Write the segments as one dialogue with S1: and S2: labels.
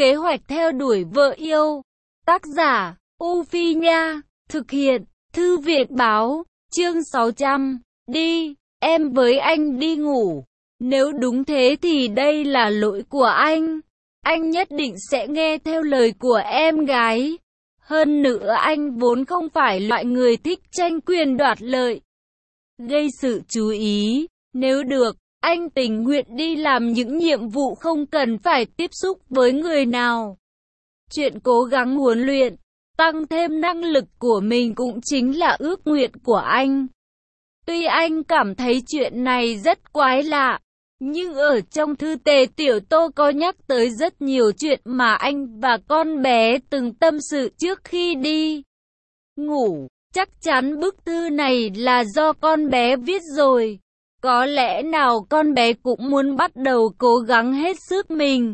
S1: Kế hoạch theo đuổi vợ yêu. Tác giả, U Phi Nha. Thực hiện, Thư viện báo. Chương 600. Đi, em với anh đi ngủ. Nếu đúng thế thì đây là lỗi của anh. Anh nhất định sẽ nghe theo lời của em gái. Hơn nữa anh vốn không phải loại người thích tranh quyền đoạt lợi, gây sự chú ý. Nếu được, anh tình nguyện đi làm những nhiệm vụ không cần phải tiếp xúc với người nào. Chuyện cố gắng huấn luyện, tăng thêm năng lực của mình cũng chính là ước nguyện của anh. Tuy anh cảm thấy chuyện này rất quái lạ, nhưng ở trong thư Tề Tiểu Tô có nhắc tới rất nhiều chuyện mà anh và con bé từng tâm sự trước khi đi ngủ. Chắc chắn bức thư này là do con bé viết rồi. Có lẽ nào con bé cũng muốn bắt đầu cố gắng hết sức mình.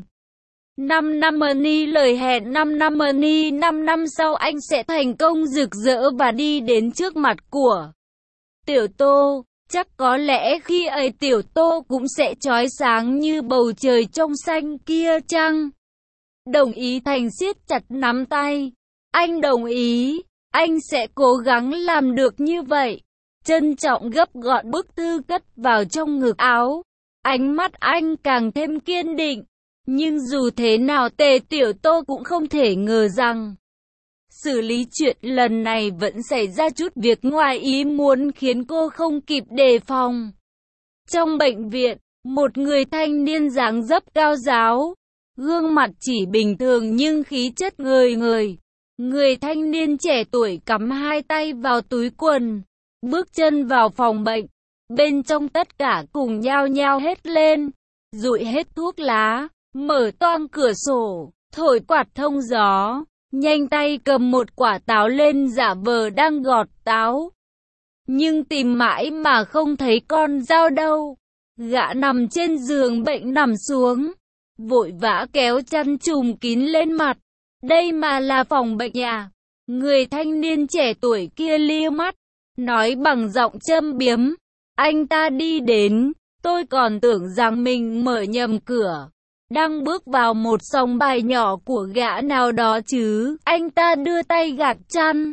S1: 5 năm money, lời hẹn 5 năm money, 5 năm sau anh sẽ thành công rực rỡ và đi đến trước mặt của Tiểu Tô. Chắc có lẽ khi ấy Tiểu Tô cũng sẽ chói sáng như bầu trời trong xanh kia chăng? Đồng ý Thành siết chặt nắm tay. Anh đồng ý, anh sẽ cố gắng làm được như vậy. Trân trọng gấp gọn bức thư cất vào trong ngực áo. Ánh mắt anh càng thêm kiên định. Nhưng dù thế nào Tề Tiểu Tô cũng không thể ngờ rằng xử lý chuyện lần này vẫn xảy ra chút việc ngoài ý muốn khiến cô không kịp đề phòng. Trong bệnh viện, một người thanh niên dáng dấp cao ráo, gương mặt chỉ bình thường nhưng khí chất ngời ngời. Người thanh niên trẻ tuổi cắm hai tay vào túi quần, bước chân vào phòng bệnh. Bên trong tất cả cùng nhao nhao hét lên, rụi hết thuốc lá, mở toang cửa sổ, thổi quạt thông gió, nhanh tay cầm một quả táo lên giả vờ đang gọt táo. Nhưng tìm mãi mà không thấy con dao đâu. Gã nằm trên giường bệnh nằm xuống, vội vã kéo chăn trùm kín lên mặt. Đây mà là phòng bệnh à? Người thanh niên trẻ tuổi kia lia mắt, nói bằng giọng châm biếm. Anh ta đi đến, tôi còn tưởng rằng mình mở nhầm cửa. Đang bước vào một sòng bài nhỏ của gã nào đó chứ. Anh ta đưa tay gạt chăn,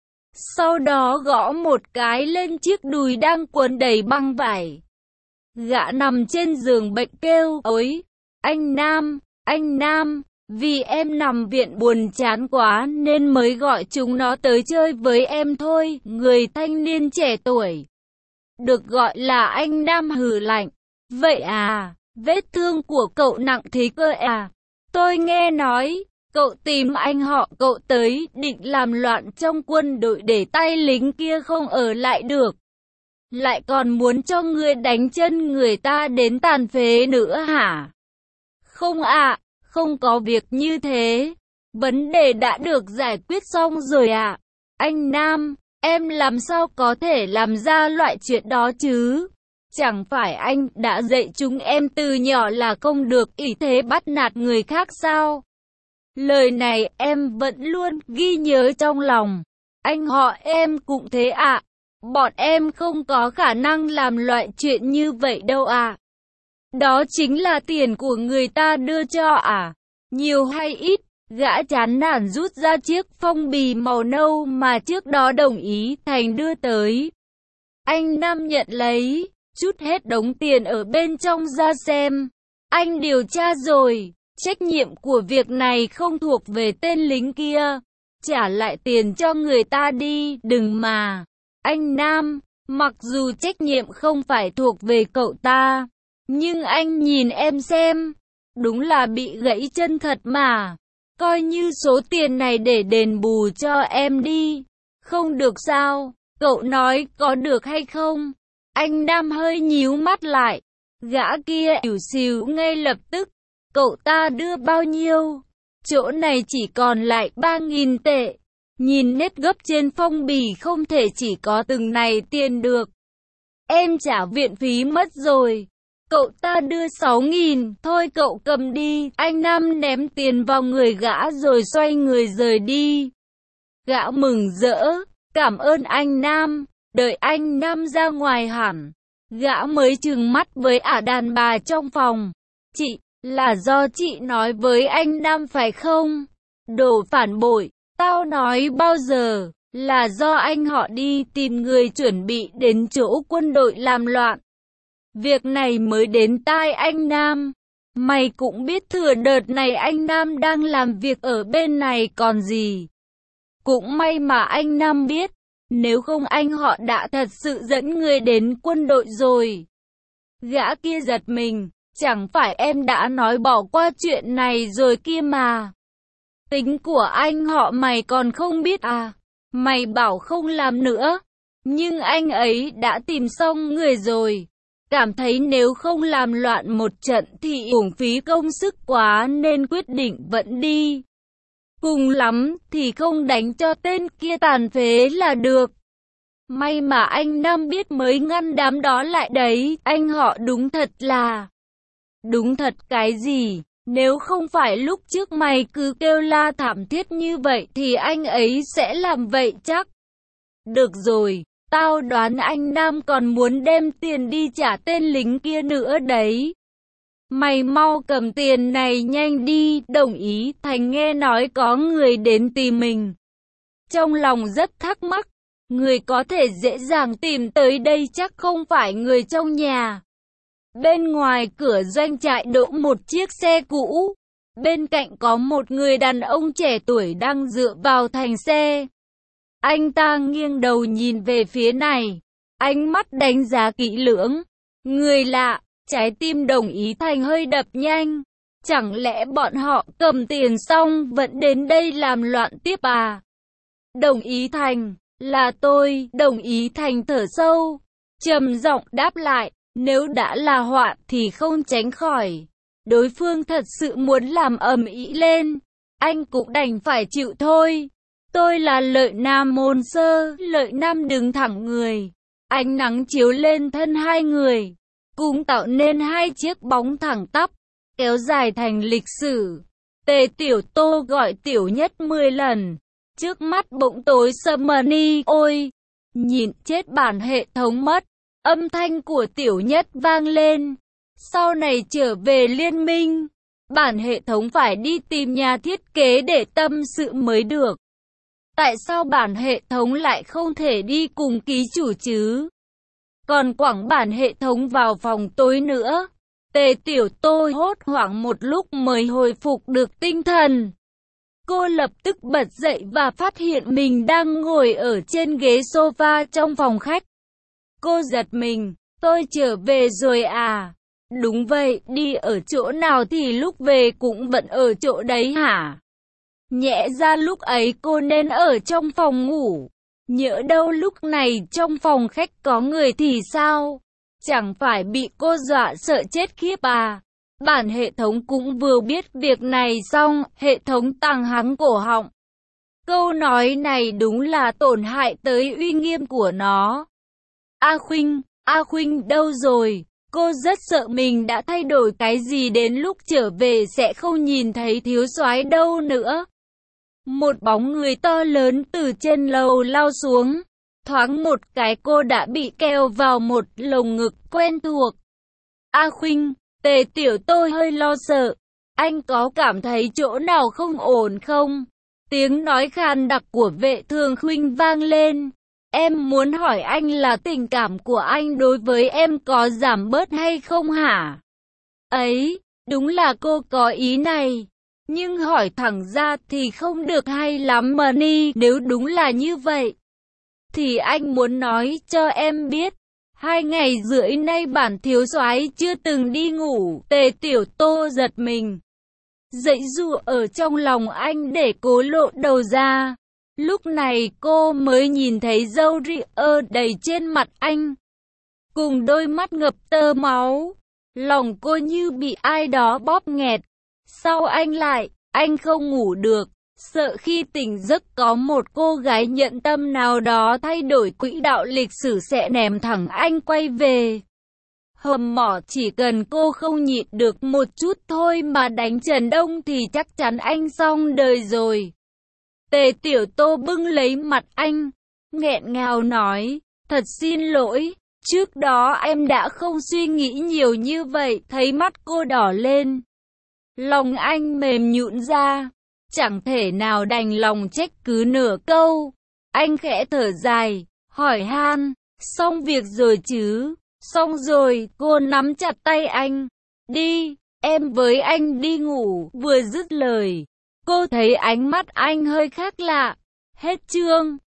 S1: sau đó gõ một cái lên chiếc đùi đang quấn đầy băng vải. Gã nằm trên giường bệnh kêu, ôi, anh Nam, vì em nằm viện buồn chán quá nên mới gọi chúng nó tới chơi với em thôi. Người thanh niên trẻ tuổi, được gọi là anh Nam hừ lạnh. Vậy à, vết thương của cậu nặng thế cơ à? Tôi nghe nói, cậu tìm anh họ cậu tới định làm loạn trong quân đội để tay lính kia không ở lại được. Lại còn muốn cho người đánh chân người ta đến tàn phế nữa hả? Không ạ, không có việc như thế. Vấn đề đã được giải quyết xong rồi ạ. Anh Nam, em làm sao có thể làm ra loại chuyện đó chứ? Chẳng phải anh đã dạy chúng em từ nhỏ là không được ý thế bắt nạt người khác sao? Lời này em vẫn luôn ghi nhớ trong lòng. Anh họ em cũng thế ạ. Bọn em không có khả năng làm loại chuyện như vậy đâu ạ. Đó chính là tiền của người ta đưa cho à? Nhiều hay ít? Gã chán nản rút ra chiếc phong bì màu nâu mà trước đó đồng ý Thành đưa tới. Anh Nam nhận lấy, trút hết đống tiền ở bên trong ra xem. Anh điều tra rồi, trách nhiệm của việc này không thuộc về tên lính kia. Trả lại tiền cho người ta đi, đừng mà. Anh Nam, mặc dù trách nhiệm không phải thuộc về cậu ta, nhưng anh nhìn em xem, đúng là bị gãy chân thật mà. Coi như số tiền này để đền bù cho em đi. Không được sao? Cậu nói có được hay không? Anh Nam hơi nhíu mắt lại. Gã kia ỉu xìu ngay lập tức. Cậu ta đưa bao nhiêu? Chỗ này chỉ còn lại 3.000 tệ. Nhìn nét gấp trên phong bì không thể chỉ có từng này tiền được. Em trả viện phí mất rồi. Cậu ta đưa 6.000, thôi cậu cầm đi. Anh Nam ném tiền vào người gã rồi xoay người rời đi. Gã mừng rỡ, cảm ơn anh Nam. Đợi anh Nam ra ngoài hẳn, gã mới trừng mắt với ả đàn bà trong phòng. Là do chị nói với anh Nam phải không? Đồ phản bội, tao nói bao giờ, là do anh họ đi tìm người chuẩn bị đến chỗ quân đội làm loạn. Việc này mới đến tai anh Nam. Mày cũng biết thừa đợt này anh Nam đang làm việc ở bên này còn gì. Cũng may mà anh Nam biết, nếu không anh họ đã thật sự dẫn người đến quân đội rồi. Gã kia giật mình, chẳng phải em đã nói bỏ qua chuyện này rồi kia mà. Tính của anh họ mày còn không biết à? Mày bảo không làm nữa, nhưng anh ấy đã tìm xong người rồi. Cảm thấy nếu không làm loạn một trận thì uổng phí công sức quá nên quyết định vẫn đi. Cùng lắm thì không đánh cho tên kia tàn phế là được. May mà anh Nam biết mới ngăn đám đó lại đấy, anh họ đúng thật là... Đúng thật cái gì? Nếu không phải lúc trước mày cứ kêu la thảm thiết như vậy thì anh ấy sẽ làm vậy chắc. Được rồi, tao đoán anh Nam còn muốn đem tiền đi trả tên lính kia nữa đấy. Mày mau cầm tiền này nhanh đi, Đồng Ý Thành nghe nói có người đến tìm mình. Trong lòng rất thắc mắc, người có thể dễ dàng tìm tới đây chắc không phải người trong nhà. Bên ngoài cửa doanh trại đỗ một chiếc xe cũ. Bên cạnh có một người đàn ông trẻ tuổi đang dựa vào thành xe. Anh ta nghiêng đầu nhìn về phía này, ánh mắt đánh giá kỹ lưỡng. Người lạ, trái tim Đồng Ý Thành hơi đập nhanh. Chẳng lẽ bọn họ cầm tiền xong vẫn đến đây làm loạn tiếp à? Đồng Ý Thành, là tôi. Đồng Ý Thành thở sâu, trầm giọng đáp lại. Nếu đã là họa thì không tránh khỏi. Đối phương thật sự muốn làm ầm ĩ lên, anh cũng đành phải chịu thôi. Tôi là Lợi Nam Môn Sơ. Lợi Nam đứng thẳng người, ánh nắng chiếu lên thân hai người, cùng tạo nên hai chiếc bóng thẳng tắp, kéo dài thành lịch sử. Tề Tiểu Tô gọi Tiểu Nhất 10 lần. Trước mắt bỗng tối sầm mờ. Ôi, nhìn chết bản hệ thống mất. Âm thanh của Tiểu Nhất vang lên. Sau này trở về liên minh, bản hệ thống phải đi tìm nhà thiết kế để tâm sự mới được. Tại sao bản hệ thống lại không thể đi cùng ký chủ chứ? Còn quẳng bản hệ thống vào phòng tối nữa. Tề Tiểu Tô hốt hoảng một lúc mới hồi phục được tinh thần. Cô lập tức bật dậy và phát hiện mình đang ngồi ở trên ghế sofa trong phòng khách. Cô giật mình, tôi trở về rồi à? Đúng vậy, đi ở chỗ nào thì lúc về cũng vẫn ở chỗ đấy hả? Nhẽ ra lúc ấy cô nên ở trong phòng ngủ. Nhỡ đâu lúc này trong phòng khách có người thì sao? Chẳng phải bị cô dọa sợ chết khiếp à? Bản hệ thống cũng vừa biết việc này xong, hệ thống tàng hắng cổ họng. Câu nói này đúng là tổn hại tới uy nghiêm của nó. A Khuynh đâu rồi? Cô rất sợ mình đã thay đổi cái gì đến lúc trở về sẽ không nhìn thấy thiếu soái đâu nữa. Một bóng người to lớn từ trên lầu lao xuống. Thoáng một cái cô đã bị keo vào một lồng ngực quen thuộc. A Khuynh, Tề Tiểu Tô hơi lo sợ. Anh có cảm thấy chỗ nào không ổn không? Tiếng nói khan đặc của Vệ Thường Khuynh vang lên. Em muốn hỏi anh là tình cảm của anh đối với em có giảm bớt hay không hả? Ấy, đúng là cô có ý này. Nhưng hỏi thẳng ra thì không được hay lắm mà nếu đúng là như vậy. Thì anh muốn nói cho em biết. 2 ngày rưỡi nay bản thiếu soái chưa từng đi ngủ. Tề Tiểu Tô giật mình, giãy giụa ở trong lòng anh để cố lộ đầu ra. Lúc này cô mới nhìn thấy râu ria đầy trên mặt anh, cùng đôi mắt ngập tơ máu. Lòng cô như bị ai đó bóp nghẹt. Sao anh không ngủ được, sợ khi tỉnh giấc có một cô gái nhận tâm nào đó thay đổi quỹ đạo lịch sử sẽ ném thẳng anh quay về. Hầm mỏ chỉ cần cô không nhịn được một chút thôi mà đánh Trần Đông thì chắc chắn anh xong đời rồi. Tề Tiểu Tô bưng lấy mặt anh, nghẹn ngào nói, thật xin lỗi, trước đó em đã không suy nghĩ nhiều như vậy. Thấy mắt cô đỏ lên, Lòng anh mềm nhũn ra, chẳng thể nào đành lòng trách cứ nửa câu. Anh khẽ thở dài, hỏi han, xong việc rồi chứ? Xong rồi, cô nắm chặt tay anh. Đi, em với anh đi ngủ. Vừa dứt lời, cô thấy ánh mắt anh hơi khác lạ. Hết chương.